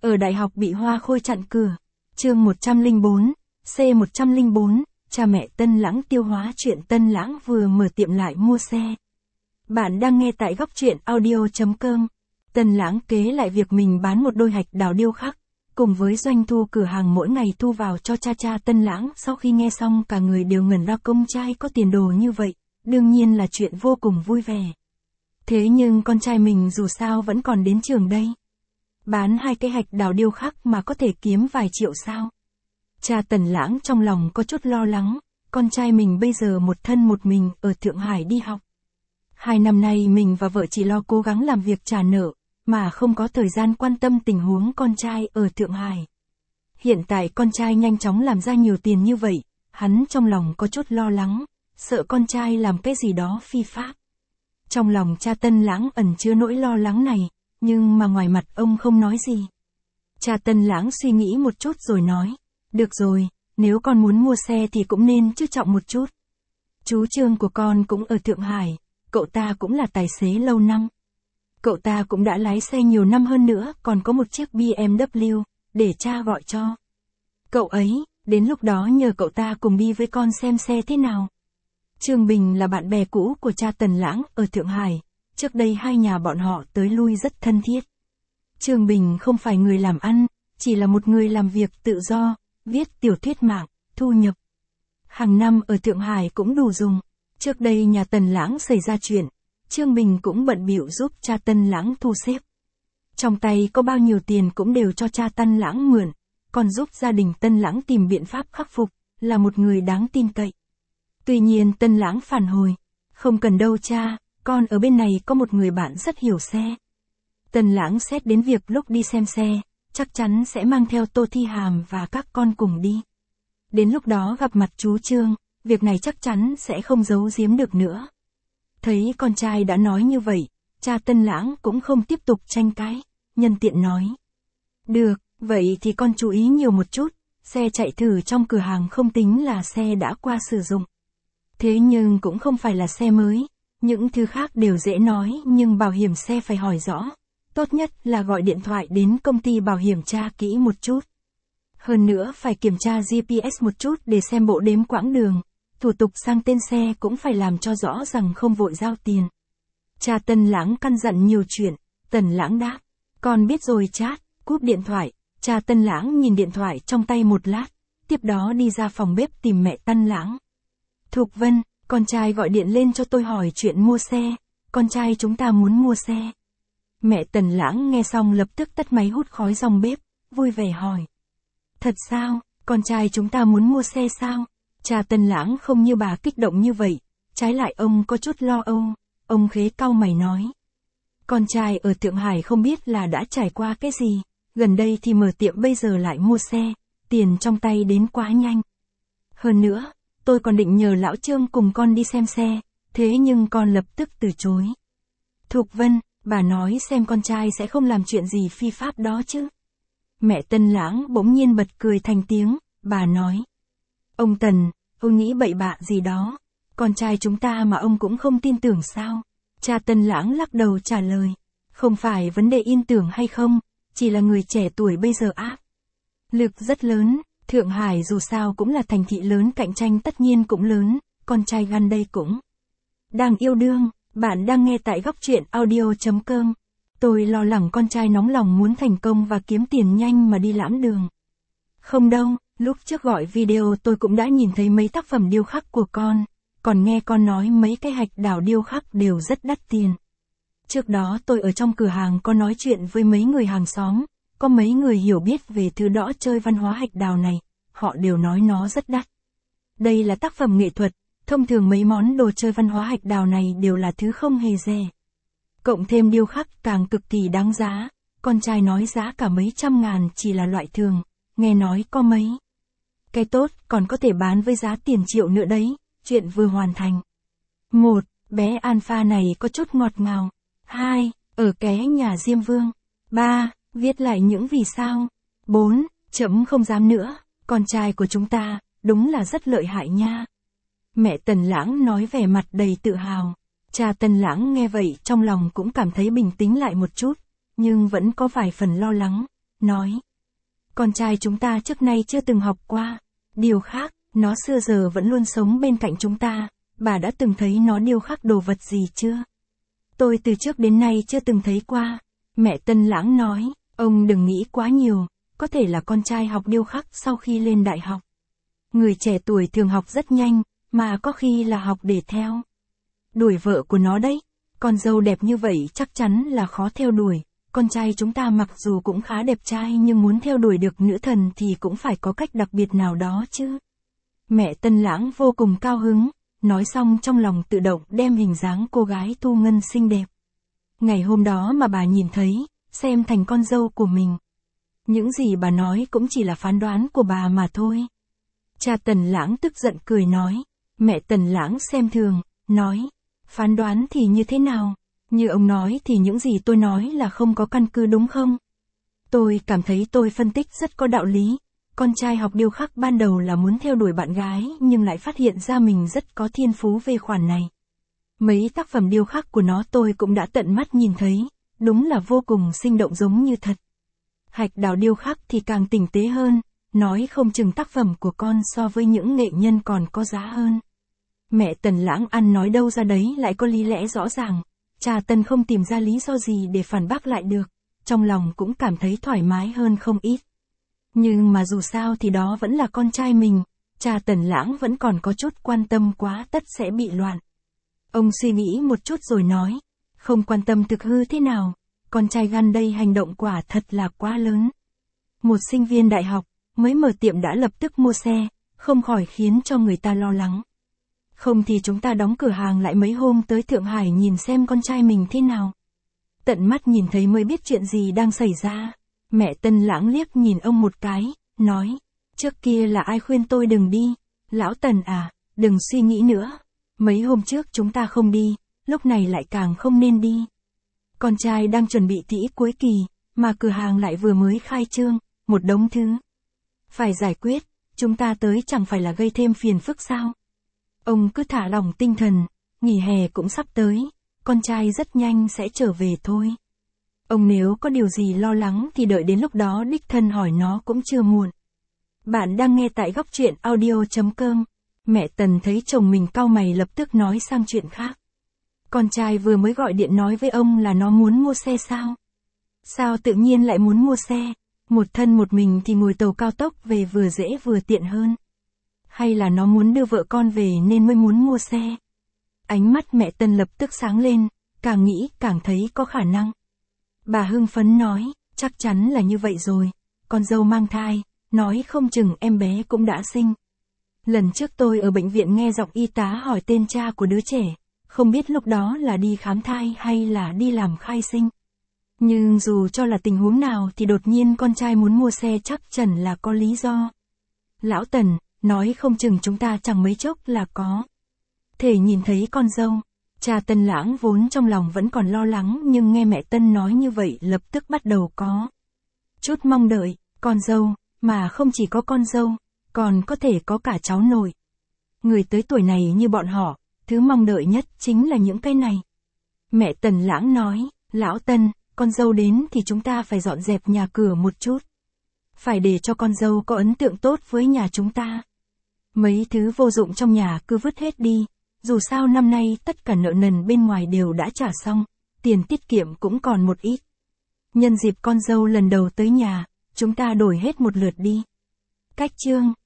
Ở đại học bị hoa khôi chặn cửa. Chương 104, C104, cha mẹ Tân Lãng tiêu hóa chuyện Tân Lãng vừa mở tiệm lại mua xe. Bạn đang nghe tại góc truyện audio.com. Tân Lãng kế lại việc mình bán một đôi hạch đào điêu khắc, cùng với doanh thu cửa hàng mỗi ngày thu vào cho cha Tân Lãng. Sau khi nghe xong cả người đều ngẩn ra, con trai có tiền đồ như vậy, đương nhiên là chuyện vô cùng vui vẻ. Thế nhưng con trai mình dù sao vẫn còn đến trường đây. Bán 2 cái hạch đào điêu khắc mà có thể kiếm vài triệu sao? Cha Tân Lãng trong lòng có chút lo lắng, con trai mình bây giờ một thân một mình ở Thượng Hải đi học. 2 năm nay mình và vợ chỉ lo cố gắng làm việc trả nợ, mà không có thời gian quan tâm tình huống con trai ở Thượng Hải. Hiện tại con trai nhanh chóng làm ra nhiều tiền như vậy, hắn trong lòng có chút lo lắng, sợ con trai làm cái gì đó phi pháp. Trong lòng cha Tân Lãng ẩn chứa nỗi lo lắng này, nhưng mà ngoài mặt ông không nói gì. Cha Tân Lãng suy nghĩ một chút rồi nói, được rồi, nếu con muốn mua xe thì cũng nên chú trọng một chút. Chú Trương của con cũng ở Thượng Hải, cậu ta cũng là tài xế lâu năm. Cậu ta cũng đã lái xe nhiều năm hơn nữa, còn có một chiếc BMW, để cha gọi cho cậu ấy, đến lúc đó nhờ cậu ta cùng đi với con xem xe thế nào. Trương Bình là bạn bè cũ của cha Tân Lãng ở Thượng Hải, trước đây hai nhà bọn họ tới lui rất thân thiết. Trương Bình không phải người làm ăn, chỉ là một người làm việc tự do, viết tiểu thuyết mạng, thu nhập hàng năm ở Thượng Hải cũng đủ dùng. Trước đây nhà Tân Lãng xảy ra chuyện, Trương Bình cũng bận bịu giúp cha Tân Lãng thu xếp. Trong tay có bao nhiêu tiền cũng đều cho cha Tân Lãng mượn, còn giúp gia đình Tân Lãng tìm biện pháp khắc phục, là một người đáng tin cậy. Tuy nhiên Tân Lãng phản hồi, không cần đâu cha, con ở bên này có một người bạn rất hiểu xe. Tân Lãng xét đến việc lúc đi xem xe, chắc chắn sẽ mang theo Tô Thi Hàm và các con cùng đi. Đến lúc đó gặp mặt chú Trương, việc này chắc chắn sẽ không giấu giếm được nữa. Thấy con trai đã nói như vậy, cha Tân Lãng cũng không tiếp tục tranh cãi, nhân tiện nói. Được, vậy thì con chú ý nhiều một chút, xe chạy thử trong cửa hàng không tính là xe đã qua sử dụng. Thế nhưng cũng không phải là xe mới, những thứ khác đều dễ nói nhưng bảo hiểm xe phải hỏi rõ. Tốt nhất là gọi điện thoại đến công ty bảo hiểm tra kỹ một chút. Hơn nữa phải kiểm tra GPS một chút để xem bộ đếm quãng đường. Thủ tục sang tên xe cũng phải làm cho rõ rằng không vội giao tiền. Cha Tân Lãng căn dặn nhiều chuyện, Tân Lãng đáp. Con biết rồi chát, cúp điện thoại, cha Tân Lãng nhìn điện thoại trong tay một lát, tiếp đó đi ra phòng bếp tìm mẹ Tân Lãng. Thục Vân, con trai gọi điện lên cho tôi hỏi chuyện mua xe, con trai chúng ta muốn mua xe. Mẹ Tân Lãng nghe xong lập tức tắt máy hút khói trong bếp, vui vẻ hỏi. Thật sao, con trai chúng ta muốn mua xe sao? Cha Tân Lãng không như bà kích động như vậy, trái lại ông có chút lo âu, ông khế cau mày nói. Con trai ở Thượng Hải không biết là đã trải qua cái gì, gần đây thì mở tiệm bây giờ lại mua xe, tiền trong tay đến quá nhanh. Hơn nữa, tôi còn định nhờ lão Trương cùng con đi xem xe, thế nhưng con lập tức từ chối. Thục Vân, bà nói xem con trai sẽ không làm chuyện gì phi pháp đó chứ. Mẹ Tân Lãng bỗng nhiên bật cười thành tiếng, bà nói. Ông Tần, ông nghĩ bậy bạ gì đó, con trai chúng ta mà ông cũng không tin tưởng sao? Cha Tân Lãng lắc đầu trả lời, không phải vấn đề tin tưởng hay không, chỉ là người trẻ tuổi bây giờ áp lực rất lớn, Thượng Hải dù sao cũng là thành thị lớn, cạnh tranh tất nhiên cũng lớn, con trai gan đây cũng đang yêu đương. Bạn đang nghe tại góc truyện audio.com. Tôi lo lắng con trai nóng lòng muốn thành công và kiếm tiền nhanh mà đi lãm đường. Không đâu, lúc trước gọi video tôi cũng đã nhìn thấy mấy tác phẩm điêu khắc của con, còn nghe con nói mấy cái hạch đào điêu khắc đều rất đắt tiền. Trước đó tôi ở trong cửa hàng có nói chuyện với mấy người hàng xóm, có mấy người hiểu biết về thứ đỏ chơi văn hóa hạch đào này, họ đều nói nó rất đắt. Đây là tác phẩm nghệ thuật. Thông thường mấy món đồ chơi văn hóa hạch đào này đều là thứ không hề rẻ. Cộng thêm điêu khắc càng cực kỳ đáng giá, con trai nói giá cả mấy trăm ngàn chỉ là loại thường, nghe nói có mấy cái tốt còn có thể bán với giá tiền triệu nữa đấy, chuyện vừa hoàn thành. 1. Bé Alpha này có chút ngọt ngào. 2. Ở ké nhà Diêm Vương. 3. Viết lại những vì sao. 4. Chấm không dám nữa, con trai của chúng ta, đúng là rất lợi hại nha. Mẹ Tân Lãng nói vẻ mặt đầy tự hào. Cha Tân Lãng nghe vậy trong lòng cũng cảm thấy bình tĩnh lại một chút, nhưng vẫn có vài phần lo lắng. nói. Con trai chúng ta trước nay chưa từng học qua. Điều khác, nó xưa giờ vẫn luôn sống bên cạnh chúng ta, bà đã từng thấy nó điêu khắc đồ vật gì chưa? Tôi từ trước đến nay chưa từng thấy qua. Mẹ Tân Lãng nói, ông đừng nghĩ quá nhiều, có thể là con trai học điêu khắc sau khi lên đại học. Người trẻ tuổi thường học rất nhanh, mà có khi là học để theo đuổi vợ của nó đấy. Con dâu đẹp như vậy chắc chắn là khó theo đuổi. Con trai chúng ta mặc dù cũng khá đẹp trai nhưng muốn theo đuổi được nữ thần thì cũng phải có cách đặc biệt nào đó chứ. Mẹ Tân Lãng vô cùng cao hứng, nói xong trong lòng tự động đem hình dáng cô gái Thu Ngân xinh đẹp ngày hôm đó mà bà nhìn thấy, xem thành con dâu của mình. Những gì bà nói cũng chỉ là phán đoán của bà mà thôi. Cha Tần Lãng tức giận cười nói. Mẹ Tần Lãng xem thường, nói. Phán đoán thì như thế nào? Như ông nói thì những gì tôi nói là không có căn cứ đúng không? Tôi cảm thấy tôi phân tích rất có đạo lý. Con trai học điêu khắc ban đầu là muốn theo đuổi bạn gái nhưng lại phát hiện ra mình rất có thiên phú về khoản này. Mấy tác phẩm điêu khắc của nó tôi cũng đã tận mắt nhìn thấy, đúng là vô cùng sinh động giống như thật. Hạch đào điêu khắc thì càng tinh tế hơn, nói không chừng tác phẩm của con so với những nghệ nhân còn có giá hơn. Mẹ Tần Lãng ăn nói đâu ra đấy lại có lý lẽ rõ ràng, cha Tần không tìm ra lý do gì để phản bác lại được, trong lòng cũng cảm thấy thoải mái hơn không ít. Nhưng mà dù sao thì đó vẫn là con trai mình, cha Tần Lãng vẫn còn có chút quan tâm quá tất sẽ bị loạn. Ông suy nghĩ một chút rồi nói, không quan tâm thực hư thế nào, con trai gan đây hành động quả thật là quá lớn. Một sinh viên đại học, mới mở tiệm đã lập tức mua xe, không khỏi khiến cho người ta lo lắng. Không thì chúng ta đóng cửa hàng lại mấy hôm tới Thượng Hải nhìn xem con trai mình thế nào. Tận mắt nhìn thấy mới biết chuyện gì đang xảy ra. Mẹ Tân Lãng liếc nhìn ông một cái, nói, trước kia là ai khuyên tôi đừng đi, lão Tần à, đừng suy nghĩ nữa. Mấy hôm trước chúng ta không đi, lúc này lại càng không nên đi. Con trai đang chuẩn bị thi cuối kỳ, mà cửa hàng lại vừa mới khai trương, một đống thứ phải giải quyết, chúng ta tới chẳng phải là gây thêm phiền phức sao. Ông cứ thả lỏng tinh thần, nghỉ hè cũng sắp tới, con trai rất nhanh sẽ trở về thôi. Ông nếu có điều gì lo lắng thì đợi đến lúc đó đích thân hỏi nó cũng chưa muộn. Bạn đang nghe tại góc truyện audio.com. Mẹ Tần thấy chồng mình cau mày lập tức nói sang chuyện khác. Con trai vừa mới gọi điện nói với ông là nó muốn mua xe sao? Sao tự nhiên lại muốn mua xe? Một thân một mình thì ngồi tàu cao tốc về vừa dễ vừa tiện hơn. Hay là nó muốn đưa vợ con về nên mới muốn mua xe? Ánh mắt mẹ Tân lập tức sáng lên, càng nghĩ càng thấy có khả năng. Bà hưng phấn nói, chắc chắn là như vậy rồi. Con dâu mang thai, nói không chừng em bé cũng đã sinh. Lần trước tôi ở bệnh viện nghe giọng y tá hỏi tên cha của đứa trẻ, không biết lúc đó là đi khám thai hay là đi làm khai sinh. Nhưng dù cho là tình huống nào thì đột nhiên con trai muốn mua xe chắc chắn là có lý do. Lão Tần, nói không chừng chúng ta chẳng mấy chốc là có thể nhìn thấy con dâu. Cha Tân Lãng vốn trong lòng vẫn còn lo lắng nhưng nghe mẹ Tân nói như vậy lập tức bắt đầu có chút mong đợi, con dâu, mà không chỉ có con dâu, còn có thể có cả cháu nội. Người tới tuổi này như bọn họ, thứ mong đợi nhất chính là những cái này. Mẹ Tần Lãng nói, lão Tân, con dâu đến thì chúng ta phải dọn dẹp nhà cửa một chút. Phải để cho con dâu có ấn tượng tốt với nhà chúng ta. Mấy thứ vô dụng trong nhà cứ vứt hết đi, dù sao năm nay tất cả nợ nần bên ngoài đều đã trả xong, tiền tiết kiệm cũng còn một ít. Nhân dịp con dâu lần đầu tới nhà, chúng ta đổi hết một lượt đi. Cách chương